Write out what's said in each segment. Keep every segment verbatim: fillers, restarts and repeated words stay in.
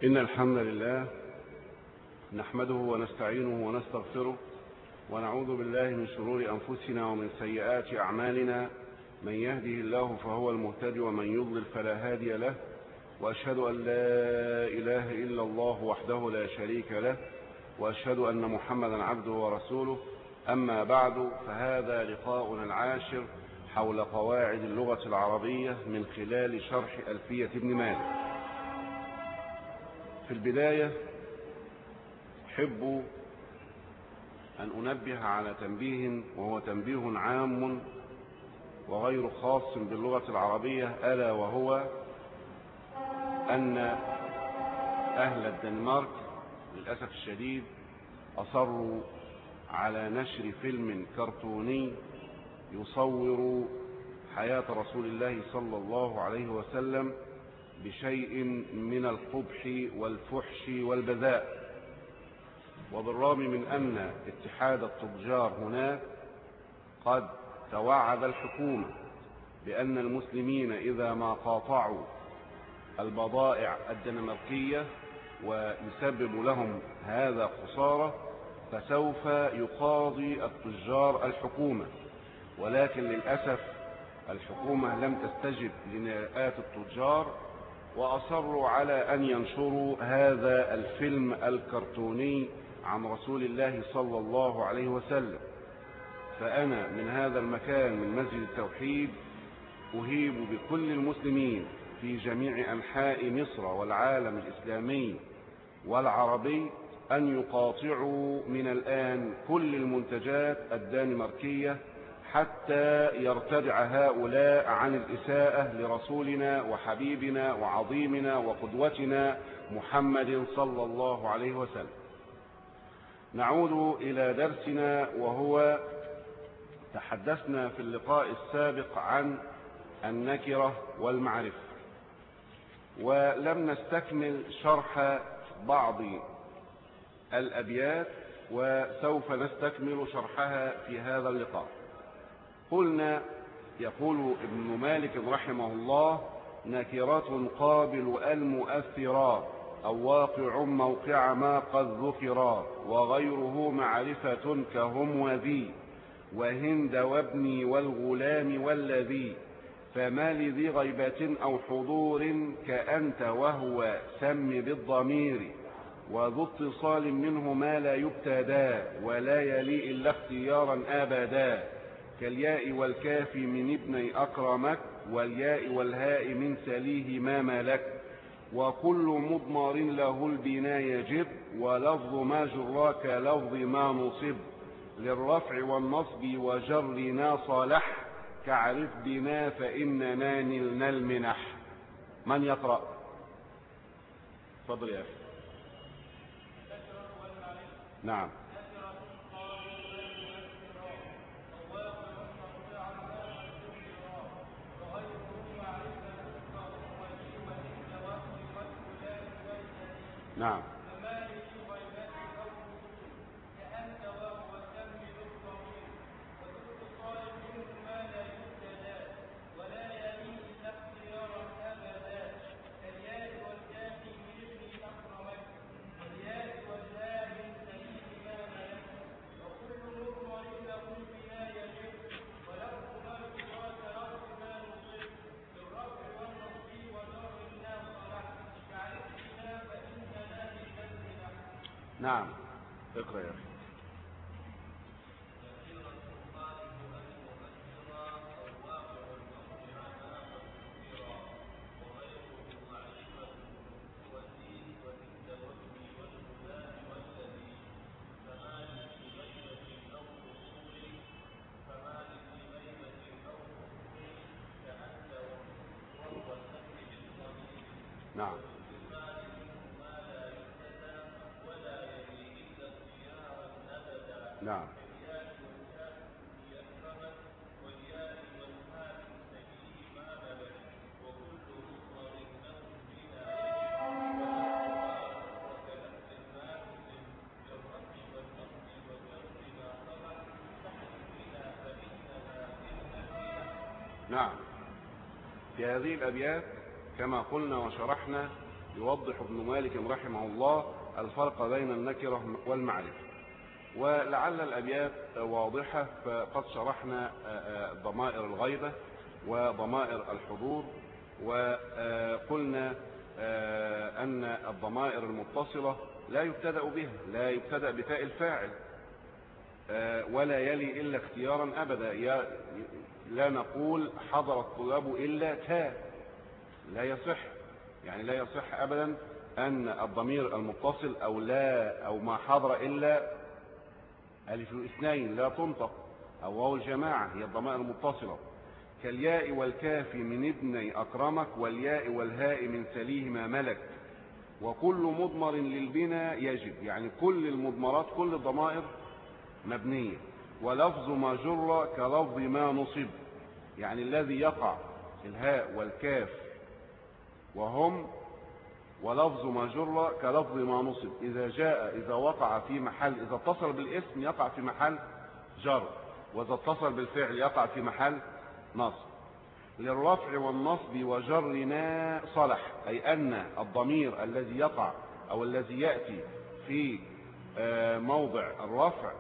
إن الحمد لله نحمده ونستعينه ونستغفره ونعوذ بالله من شرور أنفسنا ومن سيئات أعمالنا. من يهده الله فهو المهتدي ومن يضلل فلا هادي له، وأشهد أن لا إله إلا الله وحده لا شريك له، وأشهد أن محمدا عبده ورسوله. أما بعد، فهذا لقاؤنا العاشر حول قواعد اللغة العربية من خلال شرح ألفية ابن مالك. في البداية أحب أن أنبه على تنبيه، وهو تنبيه عام وغير خاص باللغة العربية، ألا وهو أن أهل الدنمارك للأسف الشديد أصروا على نشر فيلم كرتوني يصور حياة رسول الله صلى الله عليه وسلم بشيء من القبح والفحش والبذاء. وبالرغم من أن اتحاد التجار هناك قد توعد الحكومة بأن المسلمين إذا ما قاطعوا البضائع الدنماركية ويسبب لهم هذا خسارة فسوف يقاضي التجار الحكومة، ولكن للأسف الحكومة لم تستجب لنداءات التجار وأصروا على أن ينشروا هذا الفيلم الكرتوني عن رسول الله صلى الله عليه وسلم. فأنا من هذا المكان من مسجد التوحيد أهيب بكل المسلمين في جميع أنحاء مصر والعالم الإسلامي والعربي أن يقاطعوا من الآن كل المنتجات الدنماركية حتى يرتدع هؤلاء عن الإساءة لرسولنا وحبيبنا وعظيمنا وقدوتنا محمد صلى الله عليه وسلم. نعود إلى درسنا، وهو تحدثنا في اللقاء السابق عن النكرة والمعرفة، ولم نستكمل شرح بعض الأبيات وسوف نستكمل شرحها في هذا اللقاء. قلنا يقول ابن مالك رحمه الله: نكرة قابل المؤثرات أو واقع موقع ما قد ذكرا، وغيره معرفة كهم وذي وهند وابني والغلام والذي، فما لذي غيبة أو حضور كأنت وهو سم بالضمير، وذو اتصال منه ما لا يبتدى ولا يلي إلا اختيارا أبدا، كالياء والكاف من ابني أكرمك والياء والهاء من سليه ما ملك، وكل مضمر له البناء يجب ولفظ ما جراك لفظ ما نصب، للرفع والنصب وجرنا صالح كعرف بنا فإننا نلنا المنح. من يقرأ؟ تفضل يا أخي. نعم. نعم. نعم. اقرأ يا أخي. نعم. نعم. نعم. في هذه الأبيات كما قلنا وشرحنا يوضح ابن مالك رحمه الله الفرق بين النكرة والمعرفة. ولعل الأبيات واضحة، فقد شرحنا ضمائر الغيبة وضمائر الحضور، وقلنا أن الضمائر المتصلة لا يبتدأ بها، لا يبتدأ بتاء الفاعل ولا يلي إلا اختيارا أبدا. لا نقول حضر الطلاب إلا تاء، لا يصح، يعني لا يصح أبدا أن الضمير المتصل أو لا أو ما حضر إلا ألف الاثنين لا تنطق، أو واو الجماعة هي الضمائر المتصلة، كالياء والكاف من ابني أكرمك، والياء والهاء من سليهما ملك، وكل مضمر للبنا يجب، يعني كل المضمرات كل الضمائر مبنية. ولفظ ما جر كلفظ ما نصب، يعني الذي يقع الهاء والكاف وهم، ولفظ ما جر كلفظ ما نصب إذا جاء إذا وقع في محل، إذا اتصل بالاسم يقع في محل جر، وإذا اتصل بالفعل يقع في محل نصب. للرفع والنصب وجرنا صلح، أي أن الضمير الذي يقع أو الذي يأتي في موضع الرفع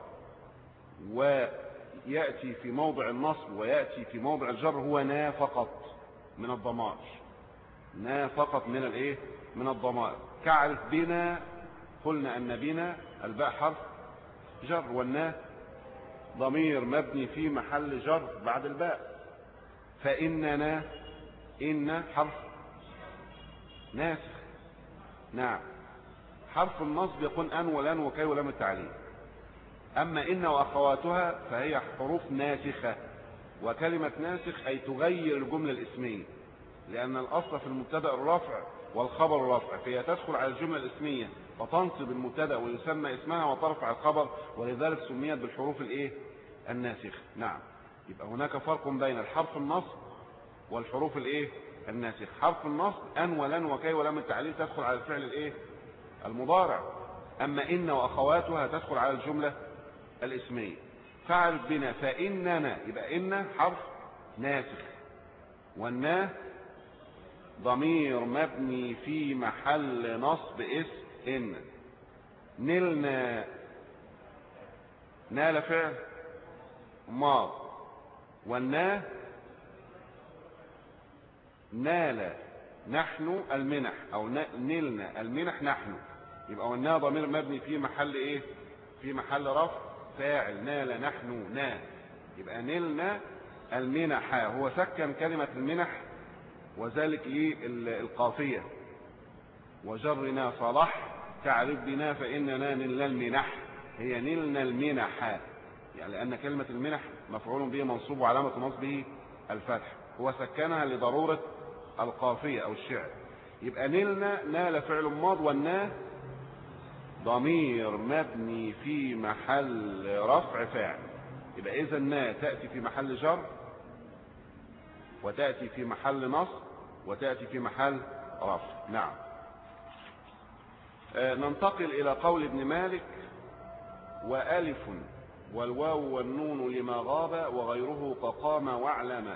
ويأتي في موضع النصب ويأتي في موضع الجر هو نا فقط من الضمائر، نا فقط من الايه من الضمائر. كعرف بنا، قلنا ان بنا الباء حرف جر، والنا ضمير مبني في محل جر بعد الباء. فإننا، إن حرف ناسخ، نعم. حرف النصب يكون أن ولن وكي ولم التعليل. أما إن وأخواتها فهي حروف ناسخة، وكلمة ناسخ أي تغير الجملة الاسمية، لأن الأصل في المبتدأ الرفع والخبر الرفع، فهي تدخل على الجملة الاسمية فتنصب المبتدأ ويسمى اسمها وترفع الخبر، ولذلك سميت بالحروف الايه الناسخة. نعم. يبقى هناك فرق بين الحرف النصب والحروف الايه الناسخة. حرف النصب أن ولن وكي ولم التعليل تدخل على الفعل الايه المضارع، أما إن وأخواتها تدخل على الجملة الاسمية. فاعرف بنا فإننا، يبقى إن حرف ناسخ، والنا ضمير مبني في محل نصب اسم إن. نلنا، نال فعل ماض، والنا نال نحن المنح، أو نلنا المنح نحن، يبقى والنا ضمير مبني في محل إيه في محل رفع فاعل، نال نحن نا، يبقى نلنا المنح. هو سكن كلمة المنح وذلك للقافية. وجرنا صلح تعرف بنا فإننا نلنا المنح، هي نلنا المنح، يعني لأن كلمة المنح مفعول به منصوب وعلامة نصبه الفتح، هو سكنها لضرورة القافية أو الشعر. يبقى نلنا نال فعل ماض، والنا ضمير مبني في محل رفع فاعل. يبقى إذا نا تأتي في محل جر، وتأتي في محل نصب، وتأتي في محل رفع. نعم. آه ننتقل إلى قول ابن مالك: وألف والواو والنون لما غاب وغيره كقام واعلما.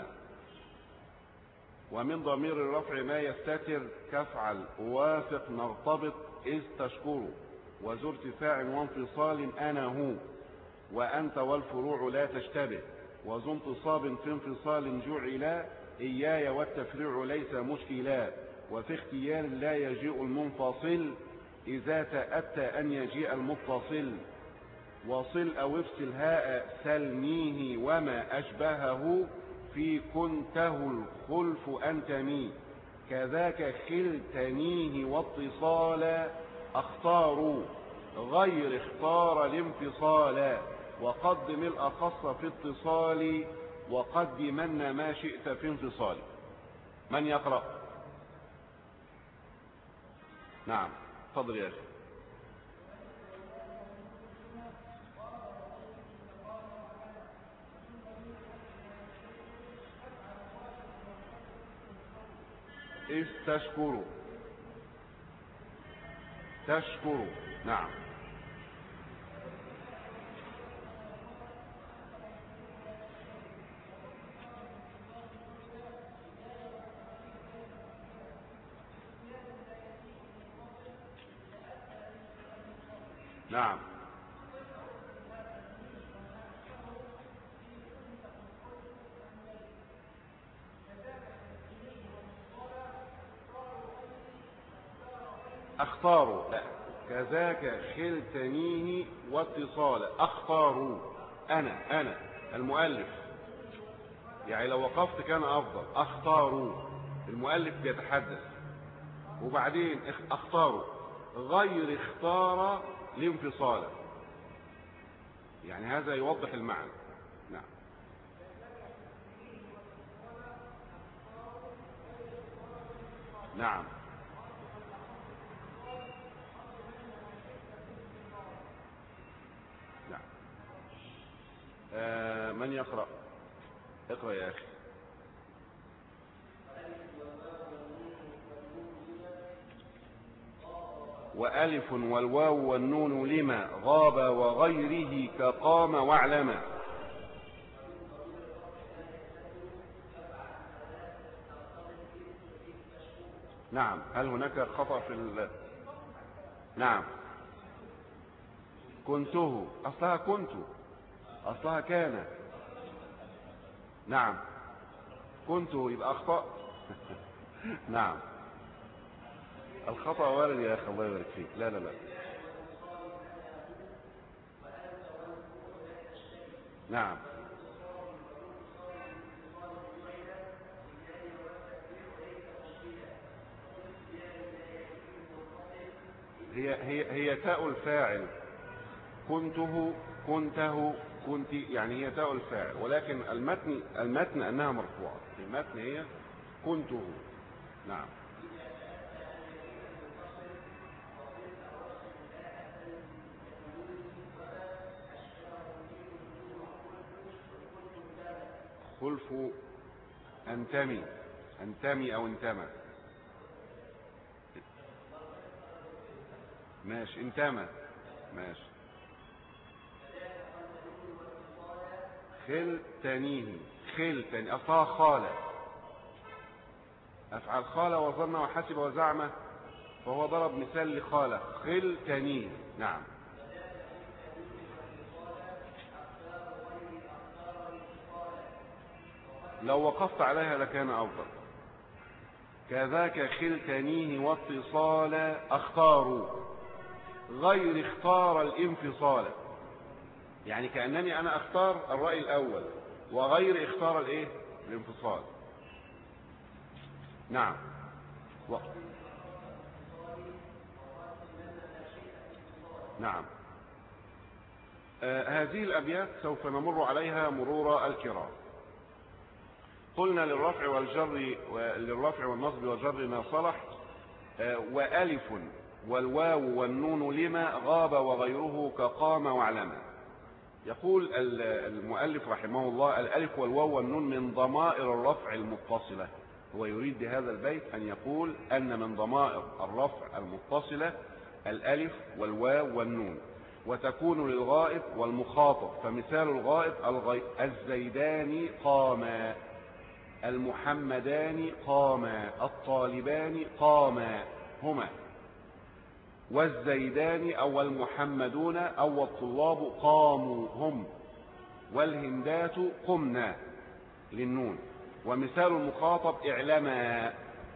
ومن ضمير الرفع ما يستتر كفعل وافق نرتبط إذ تشكر، وذو ارتفاع وانفصال أنا هو، وأنت والفروع لا تشتبه، وذو انتصاب في انفصال جعلا إياي والتفريع ليس مشكلا، وفي اختيار لا يجيء المنفصل إذا تأتى أن يجيء المتصل، وصل أو افصل هاء سلميه وما أشبهه في كنته الخلف أنتمي، كذاك خلتنيه واتصالا أختار غير اختار الانفصال، وقدم الأخص في اتصال وقدمن ما شئت في انفصال. من يقرأ؟ نعم تفضل يا أخي. إذ تشكروا، تشكروا. نعم. نعم. اختاروا، لا، كذاك خلتنيه واتصالا. اختاروا، انا انا المؤلف، يعني لو وقفت كان افضل. اختاروا، المؤلف بيتحدث، وبعدين اختاروا غير اختار لانفصالا، يعني هذا يوضح المعنى. نعم. نعم. نعم. آه من يقرأ؟ اقرأ يا أخي. وألف والواو والنون لما غاب وغيره كقام واعلم. نعم. هل هناك خطأ في ال... نعم. كنته، أصلها كنت، أصلها كان. نعم. كنت يبقى أخطأ. نعم. الخطأ وارد يا أخي، الله يبارك فيك. لا لا لا. نعم. هي هي هي تاء الفاعل. كنته، كنته، كنت، يعني هي تاء الفاعل، ولكن المتن المتن أنها مرفوعة. المتن هي كنته. نعم. خلف أنتمي، أنتمي أو انتمى. ماشي، انتمى. ماشي. خل تنيه، خل تنيه، أصلها خالة. أفعل خالة وظن وحسب وزعمة، فهو ضرب مثال لخالة. خل تنيه. نعم. لو وقفت عليها لكان أفضل. كذاك خلتنيه واتصال اختار غير اختار الانفصال، يعني كأنني أنا أختار الرأي الأول وغير اختار الايه الانفصال. نعم. و... نعم. آه هذه الأبيات سوف نمر عليها مرور الكرام. قلنا للرفع والجر للرفع والنصب والجر ما صلح. آه وألف والواو والنون لما غاب وغيره كقام واعلما. يقول المؤلف رحمه الله: الألف والواو والنون من ضمائر الرفع المتصلة. هو يريد بهذا البيت أن يقول أن من ضمائر الرفع المتصلة الألف والواو والنون، وتكون للغائب والمخاطب. فمثال الغائب: الزيدان قاما، المحمدان قاما، الطالبان قاما هما، والزيدان أو المحمدون أو الطلاب قاموا هم، والهندات قمنا للنون. ومثال المخاطب: اعلما،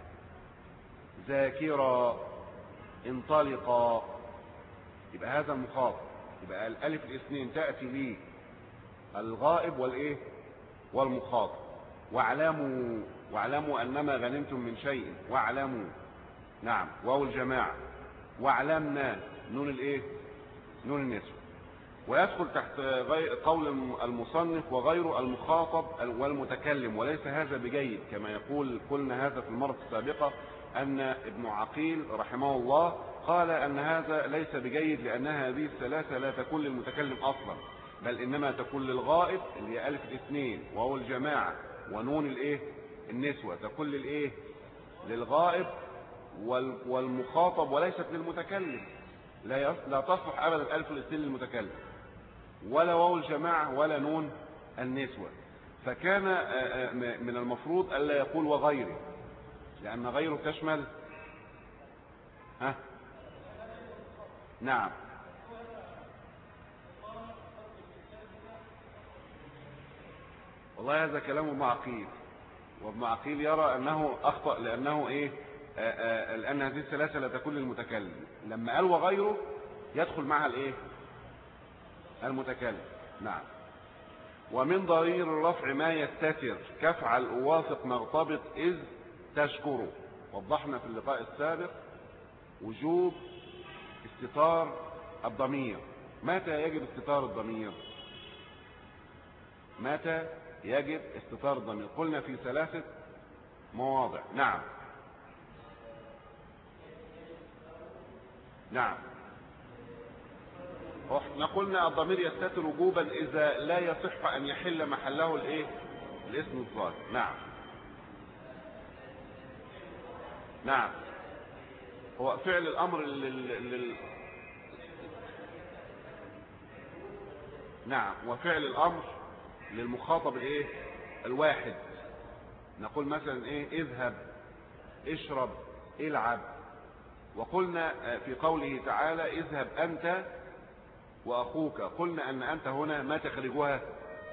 ذاكرا، انطلقا. يبقى هذا المخاطب. يبقى الألف الاثنين تأتي لي الغائب والإيه والمخاطب. واعلموا، واعلموا أنما غنمتم من شيء، واعلموا. نعم. واو الجماعة. واعلمنا، نون الايه نون النسوة. ويدخل تحت قول المصنف: وغير المخاطب والمتكلم. وليس هذا بجيد، كما يقول قلنا هذا في المرة السابقة أن ابن عقيل رحمه الله قال أن هذا ليس بجيد، لأن هذه الثلاثة لا تكون للمتكلم أصلا، بل إنما تكون للغائب اللي هي ألف الاثنين وهو الجماعة ونون الايه النسوة، تكون للايه للغائب والمخاطب، وليست للمتكلم. لا لا تصلح ابدا الف الاثنين للمتكلم، ولا واو الجماعه ولا نون النسوه. فكان من المفروض الا يقول وغيره، لان غيره تشمل ها. نعم. والله هذا كلام ابن عقيل، وابن عقيل يرى أنه أخطأ لأنه إيه آآ آآ لأن هذه الثلاثة لا تكون للمتكلم. لما قال وغيره يدخل معها الإيه المتكلم. نعم. ومن ضرير الرفع ما يستتر كفعل أوافق مرتبط إذ تشكره. وضحنا في اللقاء السابق وجوب استتار الضمير. متى يجب استتار الضمير؟ متى يجب استتار الضمير؟ قلنا في ثلاثة مواضع. نعم نعم. احنا قلنا الضمير يستتر وجوبا إذا لا يصح أن يحل محله الايه الاسم الظاهر. نعم نعم. هو فعل الأمر لل... لل... نعم. وفعل الأمر للمخاطب الايه الواحد. نقول مثلا ايه اذهب، اشرب، العب. وقلنا في قوله تعالى اذهب أنت وأخوك، قلنا أن أنت هنا ما تخرجها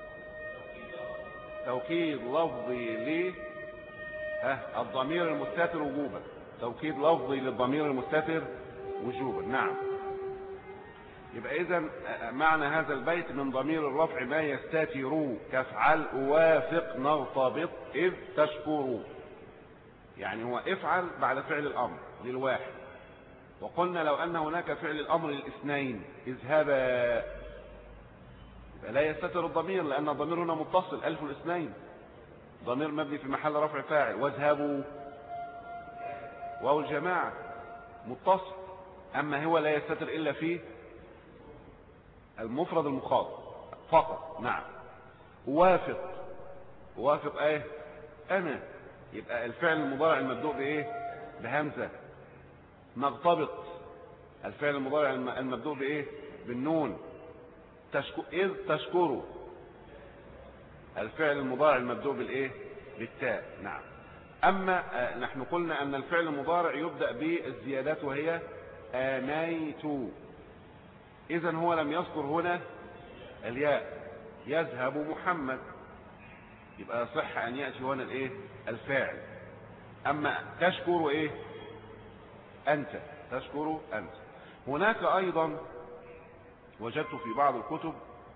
توكيد لفظي ل الضمير المستتر وجوبا. توكيد لفظي للضمير المستتر وجوبا. نعم. يبقى إذا معنى هذا البيت من ضمير الرفع ما يستتر كفعل أوافق نرتبط إذ تشكروا. يعني هو افعل بعد فعل الأمر للواحد. وقلنا لو أن هناك فعل الأمر للاثنين اذهبا يبقى لا يستتر الضمير لأن الضمير هنا متصل ألف الاثنين ضمير مبني في محل رفع فاعل. واذهبوا واو الجماعة متصل. أما هو لا يستتر إلا في المفرد المخاطب فقط. نعم. وافق، وافق ايه أنا. يبقى الفعل المضارع المبدوء بإيه بهمزة. نرتبط الفعل المضارع المبدوء بإيه بالنون. تشكو إذ تشكروا الفعل المضارع المبدوء بالإيه بالتاء. نعم. أما نحن قلنا أن الفعل المضارع يبدأ بالزيادات وهي آنيت. إذن هو لم يذكر هنا الياء. يذهب محمد يبقى صح أن يأتي هنا الإيه الفاعل. أما تشكر إيه أنت، تشكر أنت. هناك أيضا وجدت في بعض الكتب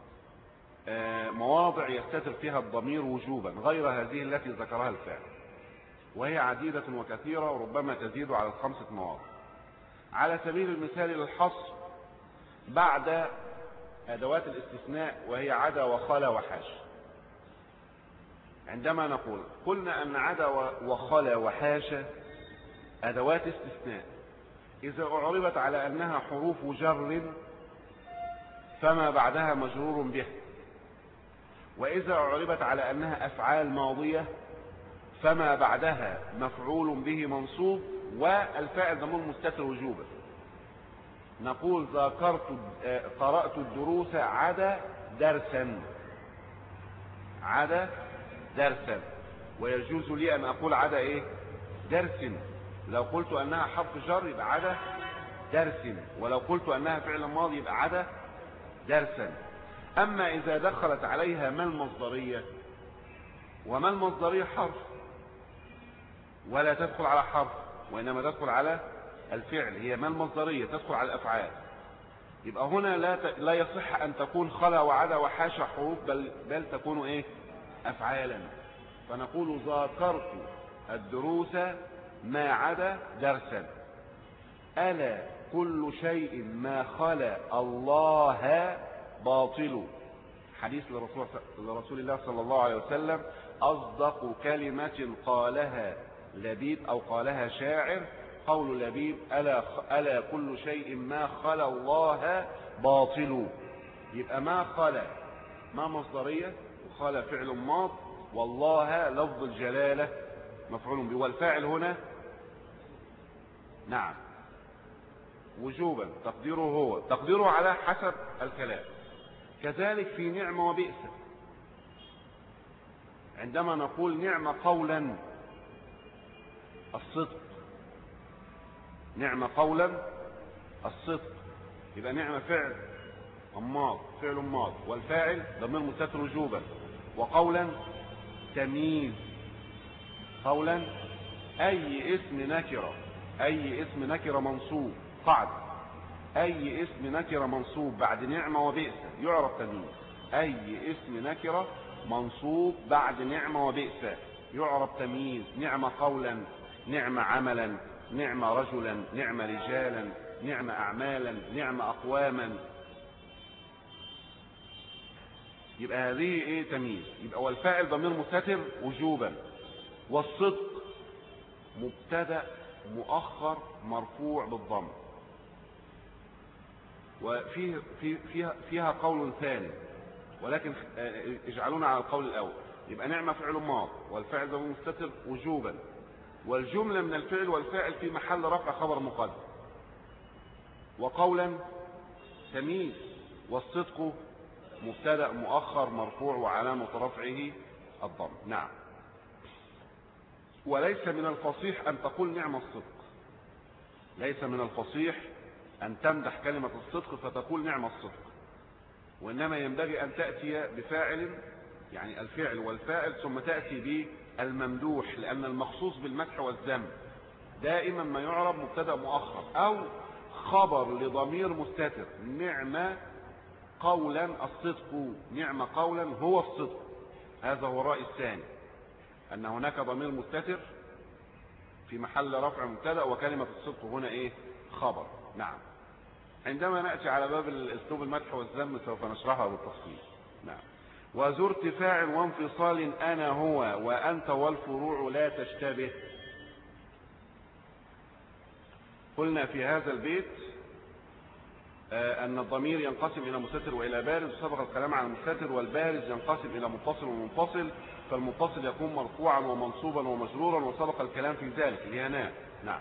مواضع يستتر فيها الضمير وجوبا غير هذه التي ذكرها الفاعل، وهي عديدة وكثيرة وربما تزيد على الخمسة مواضع. على سبيل المثال للحصر بعد أدوات الاستثناء وهي عدا وخلا وحاش. عندما نقول قلنا أن عدا وخلا وحاش أدوات استثناء إذا أعربت على أنها حروف جر فما بعدها مجرور به، وإذا أعربت على أنها أفعال ماضية فما بعدها مفعول به منصوب والفاعل ضمير مستتر وجوبا. نقول ذكرت قرأت الدروس عدا درسا، عدا درسا. ويجوز لي أن أقول عدا إيه درس. لو قلت أنها حرف جر يبقى عدا درس، ولو قلت أنها فعل ماضي يبقى عدا درسا. أما إذا دخلت عليها ما المصدرية، وما المصدرية حرف ولا تدخل على حرف وإنما تدخل على الفعل، هي ما المصدرية تدخل على الأفعال، يبقى هنا لا ت... لا يصح أن تكون خلا وعدا وحاشا حروف بل, بل تكون إيه أفعالا. فنقول ذاكرت الدروس ما عدا درسا. ألا كل شيء ما خلا الله باطل. حديث لرسول, لرسول الله صلى الله عليه وسلم أصدق كلمة قالها لبيب أو قالها شاعر قول لبيب ألا, ألا كل شيء ما خلا الله باطل. يبقى ما خلا ما مصدرية وخلا فعل ماض والله لفظ الجلالة مفعول به، والفاعل هنا نعم وجوبا تقديره هو، تقديره على حسب الكلام. كذلك في نعمة وبئس عندما نقول نعمة قولا الصدق، نعمة قولا الصدق يبقى نعمة فعل ماض فعل ماض والفاعل ضمير مستتر وجوبا، وقولا تمييز قولا أي اسم نكرة أي اسم نكرة منصوب قاعدة أي اسم نكرة منصوب بعد نعمة وبئس يعرف تمييز. أي اسم نكرة منصوب بعد نعمة وبئس يعرف تمييز. نعمة قولا، نعمة عملا، نعمة رجلا، نعمة رجالا، نعمة أعمالا، نعمة أقواما. يبقى هذه ايه تمييز. يبقى والفاعل ضمير مستتر وجوبا، والصدق مبتدأ مؤخر مرفوع بالضم. وفيه في فيها فيها قول ثاني ولكن اجعلونا على القول الاول. يبقى نعمة فعل ماض والفاعل ضمير مستتر وجوبا، والجملة من الفعل والفاعل في محل رفع خبر مقدم، وقولا تمييز، والصدق مبتدأ مؤخر مرفوع وعلامة رفعه الضم. نعم. وليس من الفصيح أن تقول نعم الصدق. ليس من الفصيح أن تمدح كلمة الصدق فتقول نعم الصدق، وإنما ينبغي أن تأتي بفاعل، يعني الفعل والفاعل، ثم تأتي بالممدوح، لأن المخصوص بالمدح والذم دائما ما يعرب مبتدأ مؤخر أو خبر لضمير مستتر. نعم قولا الصدق، نعم قولا هو الصدق. هذا هو الرأي الثاني، أن هناك ضمير مستتر في محل رفع مبتدأ وكلمة الصدق هنا إيه؟ خبر. نعم. عندما نأتي على باب الأسلوب المدح والذم سوف نشرحها بالتفصيل. نعم. وذو ارتفاع وانفصال أنا هو وأنت والفروع لا تشتبه. قلنا في هذا البيت أن الضمير ينقسم إلى مستتر وإلى بارز، وسبق الكلام عن المستتر، والبارز ينقسم إلى متصل ومنفصل، فالمتصل يكون مرفوعا ومنصوبا ومجرورا، وسبق الكلام في ذلك الياناء. نعم.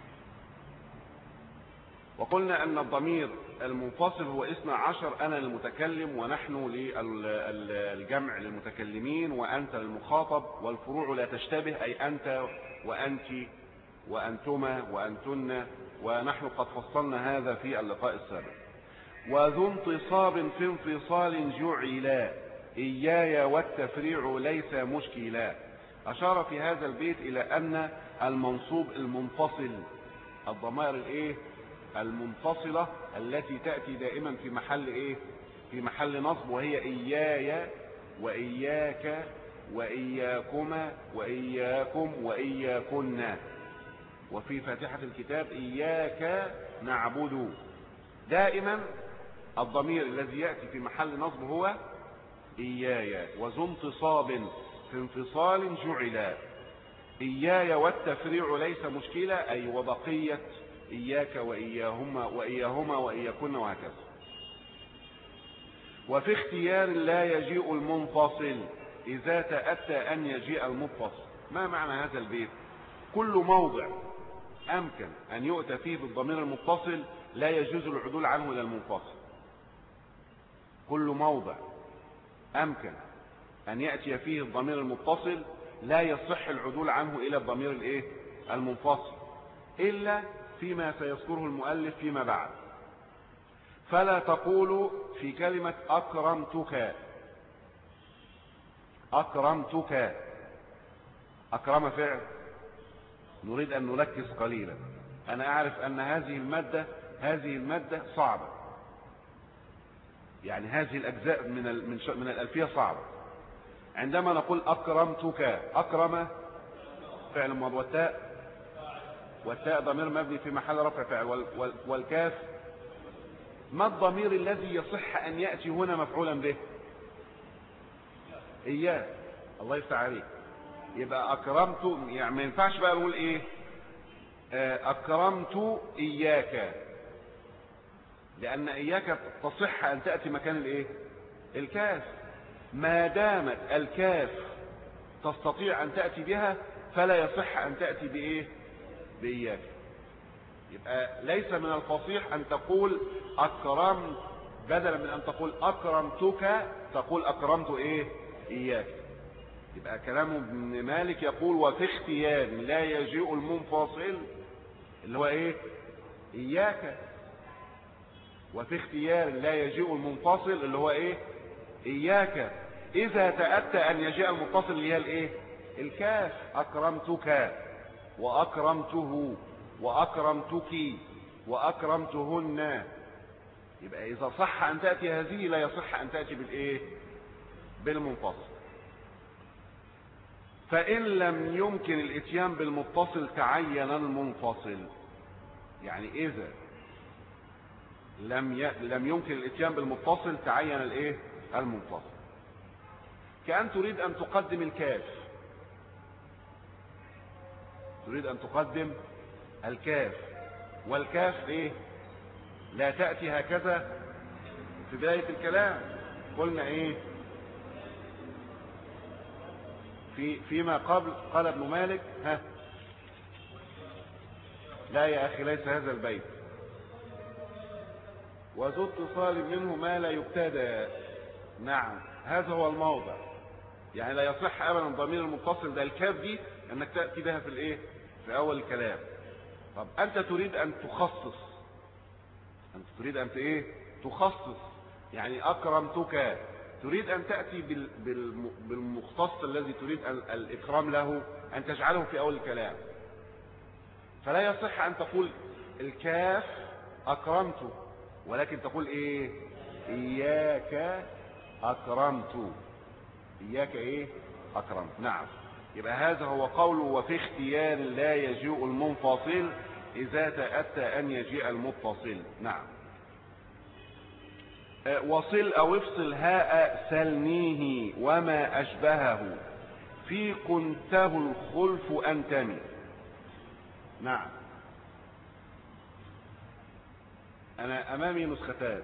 وقلنا أن الضمير المنفصل هو اثنا عشر، أنا للمتكلم ونحن للجمع للمتكلمين وأنت للمخاطب، والفروع لا تشتبه أي أنت وأنت وأنتما وأنتن، ونحن قد فصلنا هذا في اللقاء السابق. وذو انتصاب في انفصال جعلا إياي والتفريع ليس مشكلا. أشار في هذا البيت إلى أن المنصوب المنفصل، الضمائر الايه المنفصلة التي تأتي دائما في محل ايه في محل نصب، وهي إياي وإياك وإياكما وإياكم وإياكن، وفي فاتحة الكتاب إياك نعبد. دائما الضمير الذي يأتي في محل نصب هو إياي. وذو انتصاب في انفصال جعلا إياي والتفريع ليس مشكلة أي وبقية إياك وإياهما وإياهما وإياكن وهكذا. وفي اختيار لا يجيء المنفصل إذا تأتى أن يجيء المتصل. ما معنى هذا البيت؟ كل موضع أمكن أن يؤتى فيه بالضمير المتصل لا يجوز العدول عنه إلى المنفصل. كل موضع أمكن أن يأتي فيه الضمير المتصل لا يصح العدول عنه إلى الضمير الإيه؟ المنفصل، إلا فيما سيذكره المؤلف فيما بعد. فلا تقول في كلمة أكرمتك أكرمتك أكرم فعل، نريد أن نركز قليلا. أنا أعرف أن هذه المادة هذه المادة صعبة، يعني هذه الأجزاء من من الألفية صعبة. عندما نقول أكرمتك، أكرم فعل ماضي، والتاء والتاء ضمير مبني في محل رفع فاعل، والكاف ما الضمير الذي يصح أن يأتي هنا مفعولا به؟ إياه. الله يفتح عليك. يبقى أكرمت، يعني ما ينفعش بقى نقول إيه أكرمت إياك، لأن إياك تصح أن تأتي مكان الإيه؟ الكاف. ما دامت الكاف تستطيع أن تأتي بها فلا يصح أن تأتي بإيه؟ بإياك. يبقى ليس من الفصيح أن تقول أكرمت، بدلا من أن تقول أكرمتك تقول أكرمت إيه؟ إياك. يبقى كلام ابن مالك يقول وفي اختيار لا يجيء المنفصل اللي هو إيه؟ إياك. وفي اختيار لا يجيء المنفصل اللي هو إيه؟ إياك. إذا تأتى أن يجيء المتصل اللي هي الإيه؟ الكاف. أكرمتك وأكرمته وأكرمتك وأكرمتهن. يبقى إذا صح أن تأتي هذه لا يصح أن تأتي بالإيه؟ بالمنفصل. فإن لم يمكن الاتيان بالمتصل تعين المنفصل. يعني إذا لم ي... لم يمكن الاتيان بالمتصل تعين الايه؟ المنفصل. كأن تريد أن تقدم الكاف، تريد أن تقدم الكاف، والكاف ايه؟ لا تأتي هكذا في بداية الكلام. قلنا ايه في فيما قبل؟ قال ابن مالك ها لا يا أخي ليس هذا البيت، وذو اتصال منه ما لا يبتدى. نعم هذا هو الموضع. يعني لا يصح ابدا ضمير المتصل ده الكاف دي انك تأتي بها في الايه؟ في اول الكلام. طب انت تريد ان تخصص، انت تريد ان ايه؟ تخصص. يعني اكرمتك، تريد ان تأتي بالمختص الذي تريد الاكرام له ان تجعله في اول الكلام. فلا يصح ان تقول الكاف اكرمت، ولكن تقول ايه؟ اياك اكرمت، اياك ايه؟ اكرمت. نعم. يبقى هذا هو قوله وفي اختيار لا يجيء المنفصل اذا تأتى ان يجيء المتصل. نعم. وصل او افصل هاء سلنيه وما اشبهه في كنته الخلف انتمي. نعم. أنا أمامي نسختان،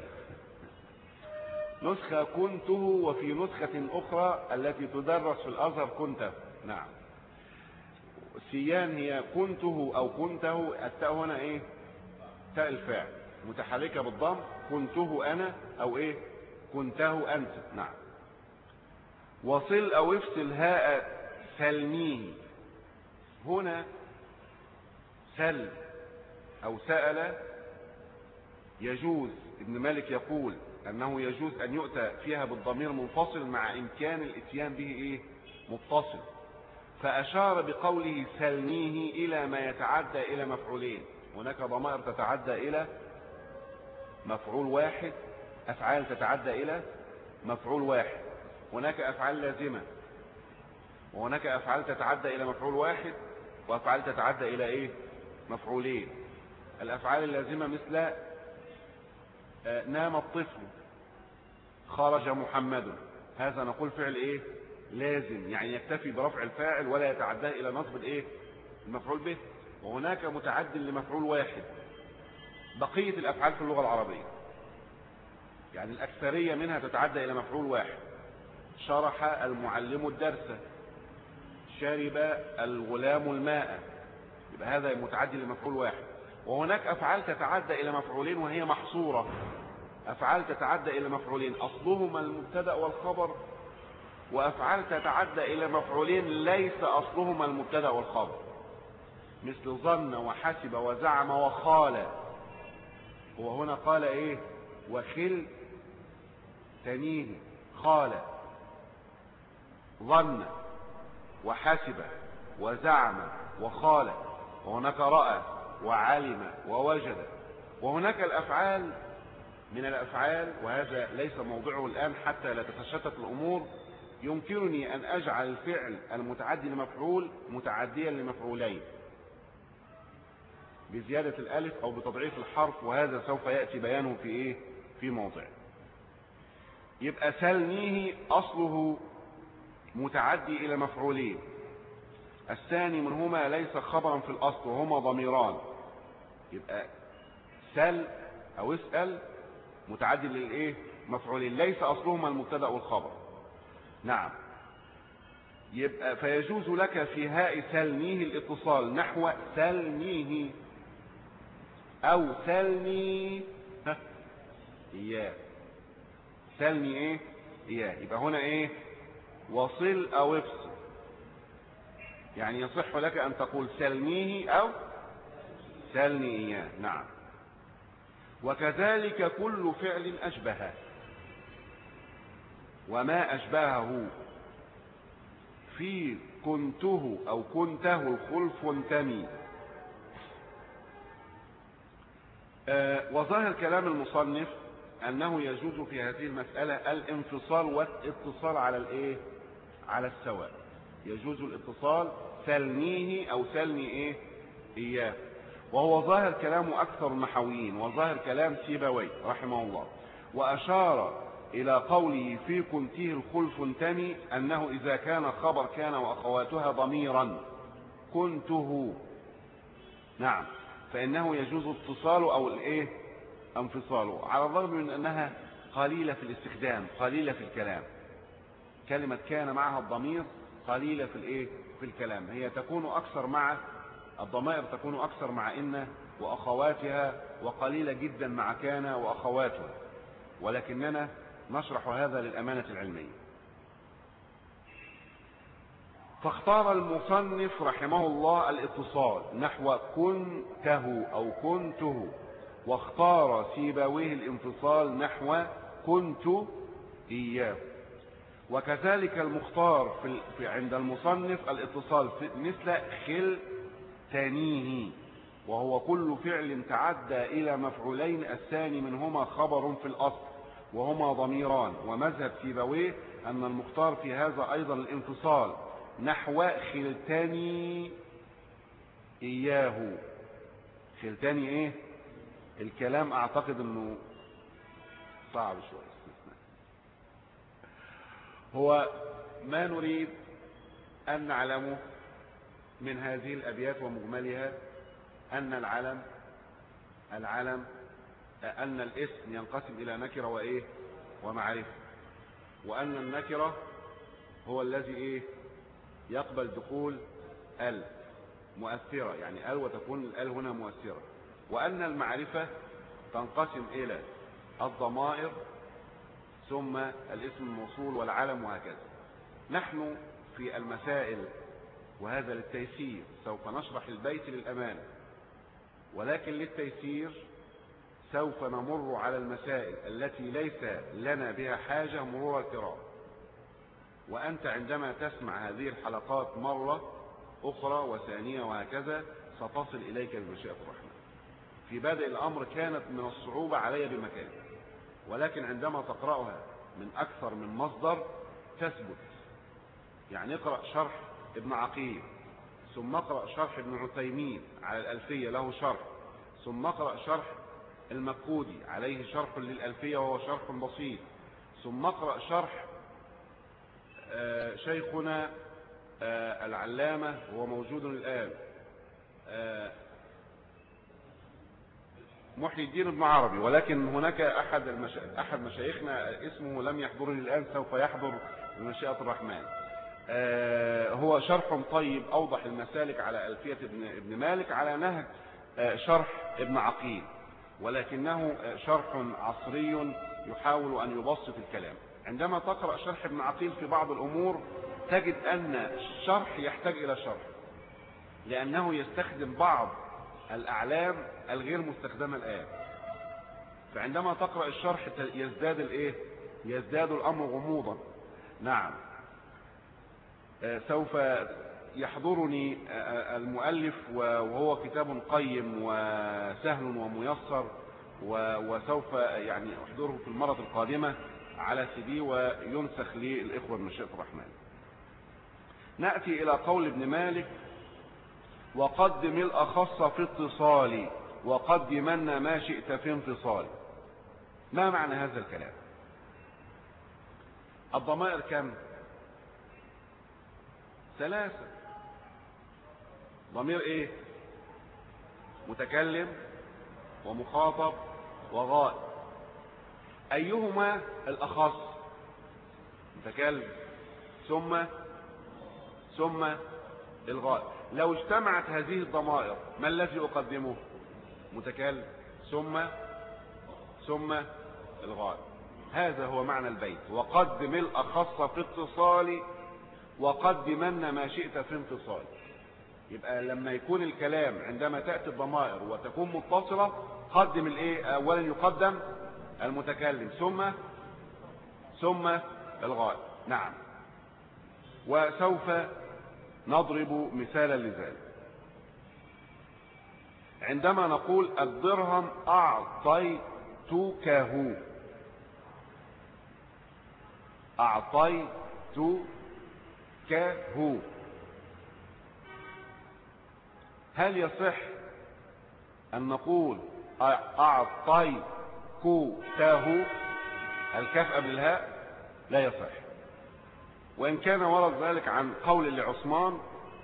نسخة كنته وفي نسخة أخرى التي تدرس في الأزهر كنته. نعم. السيان هي كنته أو كنته، التاء هنا إيه؟ تاء الفاعل متحركة بالضم. كنته أنا أو إيه؟ كنته أنت. نعم. وصل أو افصل هاء سلنيه. هنا سل أو سأل يجوز، ابن مالك يقول أنه يجوز أن يؤتى فيها بالضمير منفصل مع إمكان الاتيان به إيه؟ متصل. فأشار بقوله سلنيه إلى ما يتعدى إلى مفعولين. هناك ضمائر تتعدى إلى مفعول واحد، أفعال تتعدى إلى مفعول واحد. هناك أفعال لازمة، وهناك أفعال تتعدى إلى مفعول واحد، وأفعال تتعدى إلى إيه؟ مفعولين. الأفعال اللازمة مثل نام الطفل، خرج محمد، هذا نقول فعل ايه؟ لازم، يعني يكتفي برفع الفاعل ولا يتعداه الى نصب الايه؟ المفعول به. وهناك متعد لمفعول واحد. بقية الافعال في اللغة العربية يعني الاكثرية منها تتعدى الى مفعول واحد. شرح المعلم الدرس، شرب الغلام الماء، يبقى هذا متعدي لمفعول واحد. وهناك أفعال تتعدى إلى مفعولين وهي محصورة. أفعال تتعدى إلى مفعولين أصلهما المبتدأ والخبر، وأفعال تتعدى إلى مفعولين ليس أصلهما المبتدأ والخبر، مثل ظن وحسب وزعم وخال. وهنا قال إيه؟ وخل تنيه. خال، ظن وحسب وزعم وخال. وهناك رأى وعلم ووجد. وهناك الأفعال من الأفعال، وهذا ليس موضوعه الآن حتى لا تتشتت الأمور، يمكنني أن أجعل الفعل المتعدي لمفعول متعديا لمفعولين بزيادة الألف أو بتضعيف الحرف، وهذا سوف يأتي بيانه في إيه؟ في موضع. يبقى سلنيه أصله متعدي إلى مفعولين، الثاني منهما ليس خبرا في الأصل وهما ضميران. يبقى سل أو اسأل متعدي للإيه؟ مفعولين ليس أصلهما المبتدأ والخبر. نعم. يبقى فيجوز لك في هاء سلنيه الاتصال نحو سلنيه أو سلني إياه. سلني إيه؟ إياه. يبقى هنا إيه؟ وصل أو افصل. يعني يصح لك أن تقول سلنيه أو سلني إياه. نعم. وكذلك كل فعل أشبه. وما أشبهه في كنته أو كنته الخلف وانتمي. آه وظاهر كلام المصنف أنه يجوز في هذه المسألة الانفصال والاتصال على الإيه؟ على السواء. يجوز الاتصال سلنيه أو سلني إيه؟ إياه. وهو ظاهر كلام أكثر النحويين وظاهر كلام سيبويه رحمه الله. وأشار إلى قوله في كنته الخلف انتمي أنه إذا كان خبر كان وأخواتها ضميرا كنته، نعم، فإنه يجوز اتصاله أو الإيه؟ انفصاله، على الرغم من أنها قليلة في الاستخدام، قليلة في الكلام. كلمة كان معها الضمير قليلة في الإيه؟ في الكلام. هي تكون أكثر مع الضمائر، تكون أكثر مع إن وأخواتها، وقليلة جدا مع كان وأخواتها، ولكننا نشرح هذا للأمانة العلمية. فاختار المصنف رحمه الله الاتصال نحو كنته أو كنته، واختار سيبويه الانفصال نحو كنت إياه. وكذلك المختار في عند المصنف الاتصال مثل خل تانيه، وهو كل فعل تعدى إلى مفعولين الثاني منهما خبر في الأصل وهما ضميران. ومذهب سيبويه أن المختار في هذا أيضا الانفصال نحو خلتاني إياه. خلتاني إيه؟ الكلام أعتقد أنه صعب شوية. هو ما نريد أن نعلمه من هذه الأبيات ومجملها أن العلم العلم أن الاسم ينقسم إلى نكرة وإيه؟ ومعرفة، وأن النكرة هو الذي إيه؟ يقبل دخول ال مؤثرة، يعني ال وتكون الال هنا مؤثرة، وأن المعرفة تنقسم إلى الضمائر ثم الاسم الموصول والعلم وهكذا. نحن في المسائل، وهذا للتيسير، سوف نشرح البيت للأمانة، ولكن للتيسير سوف نمر على المسائل التي ليس لنا بها حاجة مرور الكرام. وأنت عندما تسمع هذه الحلقات مرة أخرى وثانية وهكذا ستصل إليك بمشيئة الرحمن. في بدء الأمر كانت من الصعوبة علي بمكان، ولكن عندما تقرأها من أكثر من مصدر تثبت. يعني اقرأ شرح ابن عقيل، ثم اقرأ شرح ابن عثيمين على الألفية له شرح، ثم اقرأ شرح المكودي عليه شرح للألفية وهو شرح بسيط، ثم اقرأ شرح شيخنا العلامة هو موجود الآن محي الدين ابن عربي، ولكن هناك أحد المشا... أحد مشايخنا اسمه لم يحضرني الآن، سوف يحضر بمشيئة الرحمن. هو شرح طيب أوضح المسالك على ألفية ابن, ابن مالك على نهج شرح ابن عقيل، ولكنه شرح عصري يحاول أن يبسط الكلام. عندما تقرأ شرح ابن عقيل في بعض الأمور تجد أن الشرح يحتاج إلى شرح، لأنه يستخدم بعض الأعلام الغير مستخدمة الآن. فعندما تقرأ الشرح يزداد الإيه؟ يزداد الأمر غموضا. نعم. سوف يحضرني المؤلف وهو كتاب قيم وسهل وميسر، وسوف يعني أحضره في المرة القادمة على سي دي وينسخ للإخوة بمشيئة الرحمن. نأتي إلى قول ابن مالك: وقدم الأخص في اتصال وقدمن ما شئت في انفصال. ما معنى هذا الكلام؟ الضمائر كم؟ ثلاثة. ضمير ايه؟ متكلم ومخاطب وغائب. ايهما الاخص؟ متكلم ثم ثم الغائب. لو اجتمعت هذه الضمائر ما الذي اقدمه؟ متكلم ثم ثم الغائب. هذا هو معنى البيت: وقدم الاخص في اتصال وقدمن ما شئت في انفصال. يبقى لما يكون الكلام عندما تأتي الضمائر وتكون متصلة قدم الايه؟ اولا يقدم المتكلم ثم ثم الغائب. نعم. وسوف نضرب مثالا لذلك. عندما نقول الدرهم أعطيتكه، أعطيتكه، هل يصح أن نقول أعطيته الكاف قبل الهاء؟ لا يصح. وإن كان ورد ذلك عن قول لعثمان